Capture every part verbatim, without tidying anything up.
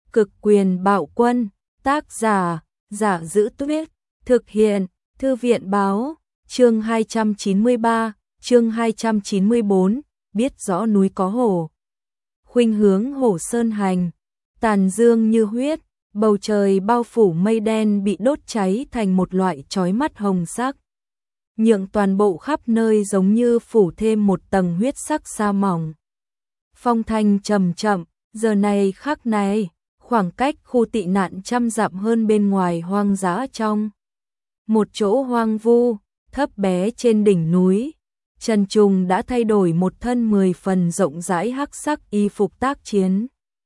Cực quyền bạo quân, tác giả, Giả Giữ Tuyết, thực hiện, Thư viện báo, chương hai trăm chín mươi ba, chương hai trăm chín mươi bốn, biết rõ núi có hổ. Khuynh hướng hổ sơn hành, tàn dương như huyết, bầu trời bao phủ mây đen bị đốt cháy thành một loại chói mắt hồng sắc. Nhượng toàn bộ khắp nơi giống như phủ thêm một tầng huyết sắc sa mỏng. Phong thanh trầm chậm, giờ này khắc này, khoảng cách khu tị nạn trăm dặm hơn bên ngoài hoang dã trong. Một chỗ hoang vu, thấp bé trên đỉnh núi, Trần Trùng đã thay đổi một thân mười phần rộng rãi hắc sắc y phục tác chiến.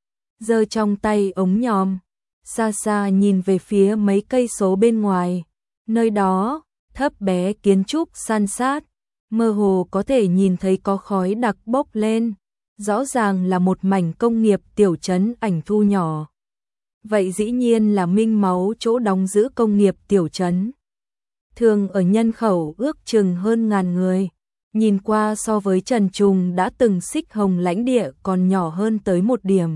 Giơ trong tay ống nhòm, xa xa nhìn về phía mấy cây số bên ngoài, nơi đó, thấp bé kiến trúc san sát, mơ hồ có thể nhìn thấy có khói đặc bốc lên, rõ ràng là một mảnh công nghiệp tiểu trấn Ảnh Thu nhỏ. Vậy dĩ nhiên là Minh Máu chỗ đóng giữ công nghiệp tiểu trấn. Thường ở nhân khẩu ước chừng hơn ngàn người, nhìn qua so với Trần Trùng đã từng xích hồng lãnh địa còn nhỏ hơn tới một điểm.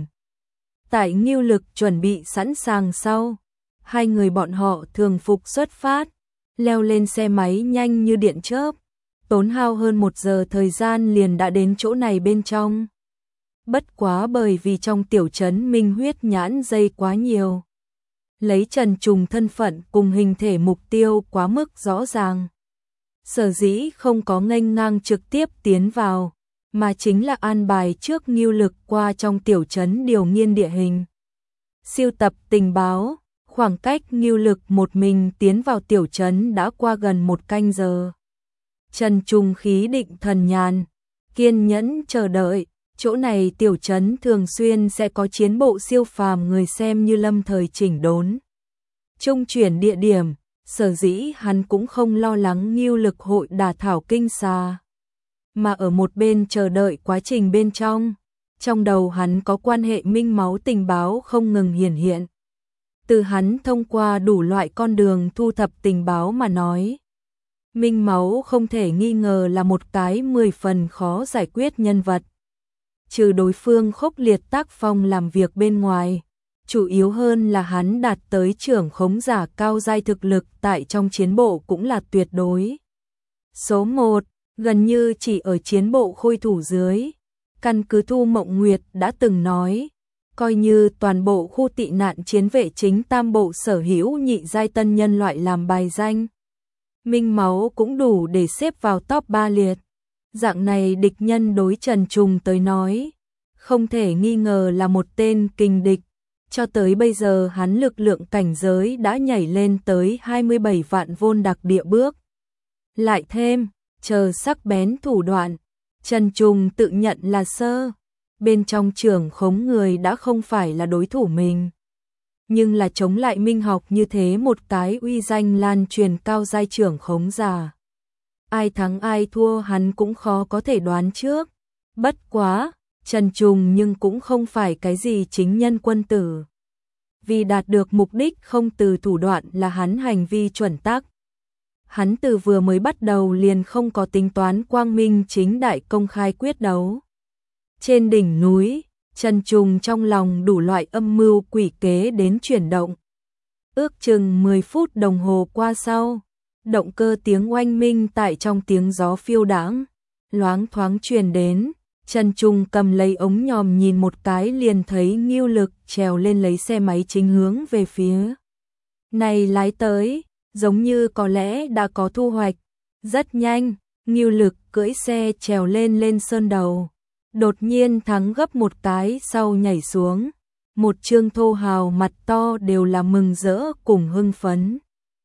Tại Ngưu Lực chuẩn bị sẵn sàng sau, hai người bọn họ thường phục xuất phát, leo lên xe máy nhanh như điện chớp, tốn hao hơn một giờ thời gian liền đã đến chỗ này bên trong. Bất quá bởi vì trong tiểu trấn Minh huyết nhãn dây quá nhiều. Lấy Trần Trùng thân phận cùng hình thể mục tiêu quá mức rõ ràng. Sở dĩ không có nghênh ngang trực tiếp tiến vào, mà chính là an bài trước Ngưu Lực qua trong tiểu trấn điều nghiên địa hình. Siêu tập tình báo, khoảng cách Ngưu Lực một mình tiến vào tiểu trấn đã qua gần một canh giờ. Trần Trùng khí định thần nhàn, kiên nhẫn chờ đợi. Chỗ này tiểu trấn thường xuyên sẽ có chiến bộ siêu phàm người xem như lâm thời chỉnh đốn. Trung chuyển địa điểm, sở dĩ hắn cũng không lo lắng Ngưu Lực hội đả thảo kinh xà. Mà ở một bên chờ đợi quá trình bên trong, trong đầu hắn có quan hệ Minh Máu tình báo không ngừng hiển hiện. Từ hắn thông qua đủ loại con đường thu thập tình báo mà nói. Minh Máu không thể nghi ngờ là một cái mười phần khó giải quyết nhân vật. Trừ đối phương khốc liệt tác phong làm việc bên ngoài, chủ yếu hơn là hắn đạt tới trưởng khống giả cao giai thực lực tại trong chiến bộ cũng là tuyệt đối. Số một, gần như chỉ ở chiến bộ khôi thủ dưới. Căn cứ Thu Mộng Nguyệt đã từng nói, coi như toàn bộ khu tị nạn chiến vệ chính tam bộ sở hữu nhị giai tân nhân loại làm bài danh. Minh Máu cũng đủ để xếp vào top ba liệt. Dạng này địch nhân đối Trần Trùng tới nói, không thể nghi ngờ là một tên kình địch. Cho tới bây giờ hắn lực lượng cảnh giới đã nhảy lên tới hai mươi bảy vạn vôn đặc địa bước. Lại thêm, chờ sắc bén thủ đoạn, Trần Trùng tự nhận là sơ. Bên trong trưởng khống người đã không phải là đối thủ mình. Nhưng là chống lại Minh Học như thế một cái uy danh lan truyền cao giai trưởng khống giả. Ai thắng ai thua hắn cũng khó có thể đoán trước. Bất quá, Trần Trùng nhưng cũng không phải cái gì chính nhân quân tử. Vì đạt được mục đích không từ thủ đoạn là hắn hành vi chuẩn tắc. Hắn từ vừa mới bắt đầu liền không có tính toán quang minh chính đại công khai quyết đấu. Trên đỉnh núi, Trần Trùng trong lòng đủ loại âm mưu quỷ kế đến chuyển động. Ước chừng mười phút đồng hồ qua sau, động cơ tiếng oanh minh tại trong tiếng gió phiêu đãng, loáng thoáng truyền đến. Trần Trùng cầm lấy ống nhòm nhìn một cái liền thấy Ngưu Lực trèo lên lấy xe máy chính hướng về phía này lái tới, giống như có lẽ đã có thu hoạch. Rất nhanh, Ngưu Lực cưỡi xe trèo lên lên sơn đầu, đột nhiên thắng gấp một cái sau nhảy xuống. Một trương thô hào mặt to đều là mừng rỡ cùng hưng phấn.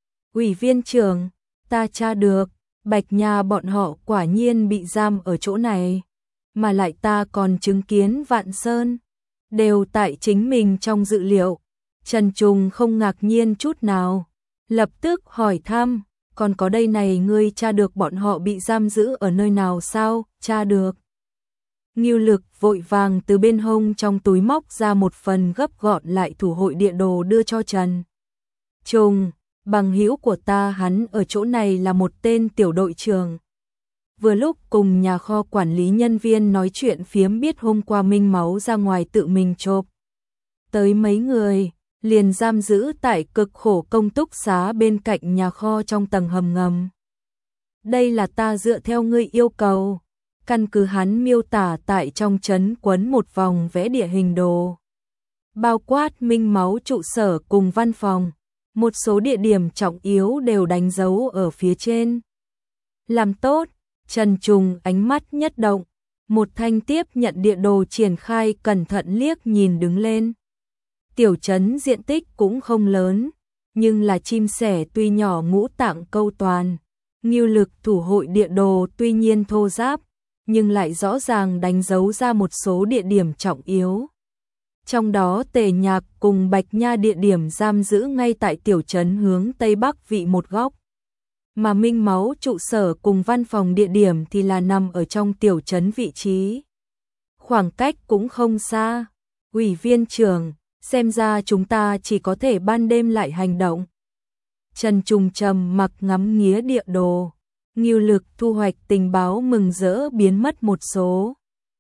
Ủy viên trưởng, ta tra được, Bạch Nha bọn họ quả nhiên bị giam ở chỗ này. Mà lại ta còn chứng kiến Vạn Sơn, đều tại chính mình trong dự liệu. Trần Trùng không ngạc nhiên chút nào, lập tức hỏi thăm, còn có đây này ngươi tra được bọn họ bị giam giữ ở nơi nào sao? Tra được. Ngưu Lực vội vàng từ bên hông trong túi móc ra một phần gấp gọn lại thủ hội địa đồ đưa cho Trần Trùng, bằng hữu của ta hắn ở chỗ này là một tên tiểu đội trưởng. Vừa lúc cùng nhà kho quản lý nhân viên nói chuyện phiếm biết hôm qua Minh Máu ra ngoài tự mình chộp tới mấy người, liền giam giữ tại cực khổ công túc xá bên cạnh nhà kho trong tầng hầm ngầm. Đây là ta dựa theo ngươi yêu cầu, căn cứ hắn miêu tả tại trong trấn quấn một vòng vẽ địa hình đồ. Bao quát Minh Máu trụ sở cùng văn phòng, một số địa điểm trọng yếu đều đánh dấu ở phía trên. Làm tốt, Trần Trùng ánh mắt nhất động, một thanh tiếp nhận địa đồ triển khai cẩn thận liếc nhìn đứng lên. Tiểu trấn diện tích cũng không lớn, nhưng là chim sẻ tuy nhỏ ngũ tạng câu toàn. Ngưu Lực thủ hội địa đồ tuy nhiên thô ráp, nhưng lại rõ ràng đánh dấu ra một số địa điểm trọng yếu. Trong đó Tề Nhạc cùng Bạch Nha địa điểm giam giữ ngay tại tiểu trấn hướng Tây Bắc vị một góc. Mà Minh Máu trụ sở cùng văn phòng địa điểm thì là nằm ở trong tiểu trấn vị trí. Khoảng cách cũng không xa. Ủy viên trưởng, xem ra chúng ta chỉ có thể ban đêm lại hành động. Trần Trùng trầm mặc ngắm nghía địa đồ. Ngưu Lực thu hoạch tình báo mừng rỡ biến mất một số.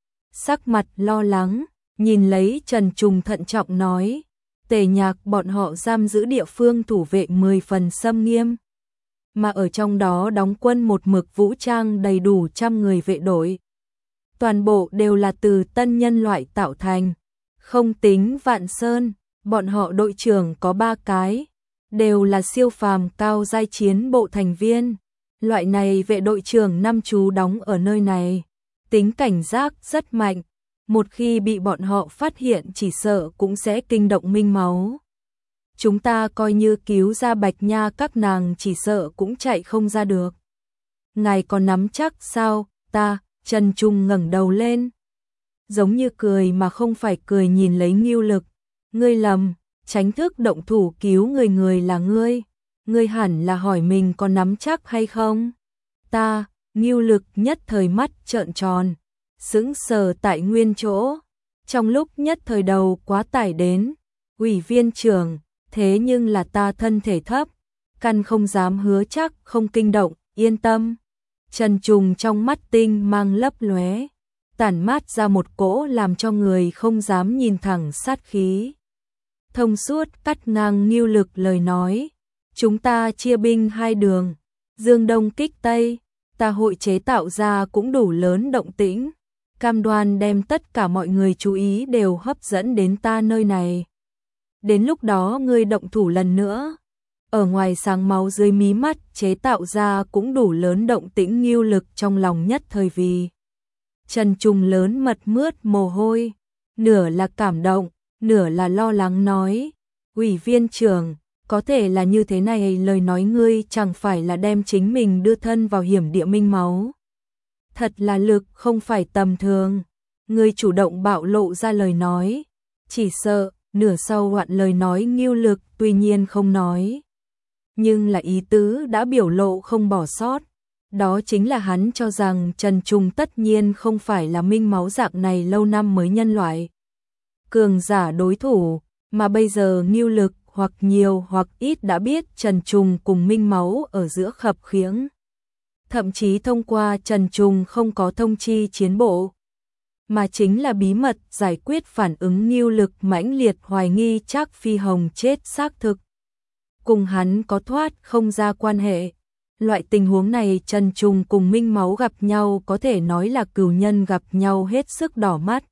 Sắc mặt lo lắng, nhìn lấy Trần Trùng thận trọng nói, Tề Nhạc bọn họ giam giữ địa phương thủ vệ mười phần xâm nghiêm. Mà ở trong đó đóng quân một mực vũ trang đầy đủ trăm người vệ đội. Toàn bộ đều là từ tân nhân loại tạo thành. Không tính Vạn Sơn, bọn họ đội trưởng có ba cái, đều là siêu phàm cao giai chiến bộ thành viên. Loại này vệ đội trưởng năm chú đóng ở nơi này, tính cảnh giác rất mạnh, một khi bị bọn họ phát hiện chỉ sợ cũng sẽ kinh động Minh Máu. Chúng ta coi như cứu ra Bạch Nha các nàng chỉ sợ cũng chạy không ra được. Ngài còn nắm chắc sao? Ta, Trần Trung ngẩng đầu lên, giống như cười mà không phải cười nhìn lấy Ngưu Lực. Ngươi lầm, tránh thức động thủ cứu người người là ngươi. Ngươi hẳn là hỏi mình có nắm chắc hay không? Ta, Ngưu Lực nhất thời mắt trợn tròn, sững sờ tại nguyên chỗ. Trong lúc nhất thời đầu quá tải đến, ủy viên trưởng, thế nhưng là ta thân thể thấp, căn không dám hứa chắc không kinh động, yên tâm. Trần Trùng trong mắt tinh mang lấp lóe, tản mát ra một cỗ làm cho người không dám nhìn thẳng sát khí. Thông suốt cắt ngang Ngưu Lực lời nói, chúng ta chia binh hai đường, dương đông kích tây, ta hội chế tạo ra cũng đủ lớn động tĩnh, cam đoan đem tất cả mọi người chú ý đều hấp dẫn đến ta nơi này. Đến lúc đó ngươi động thủ lần nữa, ở ngoài sáng máu dưới mí mắt chế tạo ra cũng đủ lớn động tĩnh. Ngưu Lực trong lòng nhất thời vì Trần Trùng lớn mật mướt mồ hôi, nửa là cảm động, nửa là lo lắng nói, ủy viên trưởng, có thể là như thế này, lời nói ngươi chẳng phải là đem chính mình đưa thân vào hiểm địa Minh Máu. Thật là lực không phải tầm thường, ngươi chủ động bạo lộ ra lời nói, chỉ sợ, nửa sau hoạn lời nói. Ngưu Lực tuy nhiên không nói, nhưng là ý tứ đã biểu lộ không bỏ sót. Đó chính là hắn cho rằng Trần Trùng tất nhiên không phải là Minh Máu dạng này lâu năm mới nhân loại cường giả đối thủ, mà bây giờ Ngưu Lực hoặc nhiều hoặc ít đã biết Trần Trùng cùng Minh Máu ở giữa khập khiễng. Thậm chí thông qua Trần Trùng không có thông chi chiến bộ, mà chính là bí mật giải quyết phản ứng. Ngưu Lực mãnh liệt hoài nghi Trác Phi Hồng chết xác thực cùng hắn có thoát không ra quan hệ. Loại tình huống này Trần Trùng cùng Minh Máu gặp nhau có thể nói là cừu nhân gặp nhau hết sức đỏ mắt.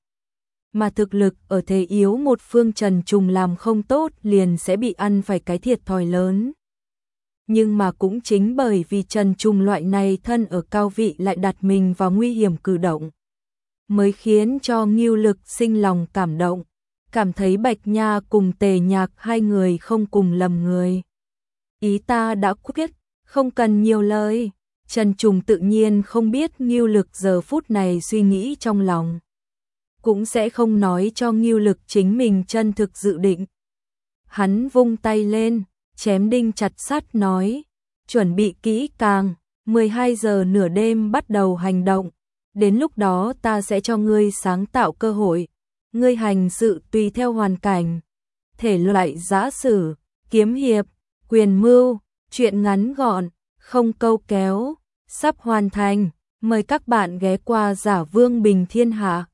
Mà thực lực ở thế yếu một phương Trần Trùng làm không tốt liền sẽ bị ăn phải cái thiệt thòi lớn. Nhưng mà cũng chính bởi vì Trần Trùng loại này thân ở cao vị lại đặt mình vào nguy hiểm cử động, mới khiến cho Ngưu Lực sinh lòng cảm động, cảm thấy Bạch Nha cùng Tề Nhạc hai người không cùng lầm người. Ý ta đã quyết, không cần nhiều lời. Trần Trùng tự nhiên không biết Ngưu Lực giờ phút này suy nghĩ trong lòng, cũng sẽ không nói cho Ngưu Lực chính mình chân thực dự định. Hắn vung tay lên, chém đinh chặt sắt nói, chuẩn bị kỹ càng, mười hai giờ nửa đêm bắt đầu hành động, đến lúc đó ta sẽ cho ngươi sáng tạo cơ hội, ngươi hành sự tùy theo hoàn cảnh, thể loại giã sử, kiếm hiệp, quyền mưu, chuyện ngắn gọn, không câu kéo, sắp hoàn thành, mời các bạn ghé qua Giả Vương Bình Thiên Hạ.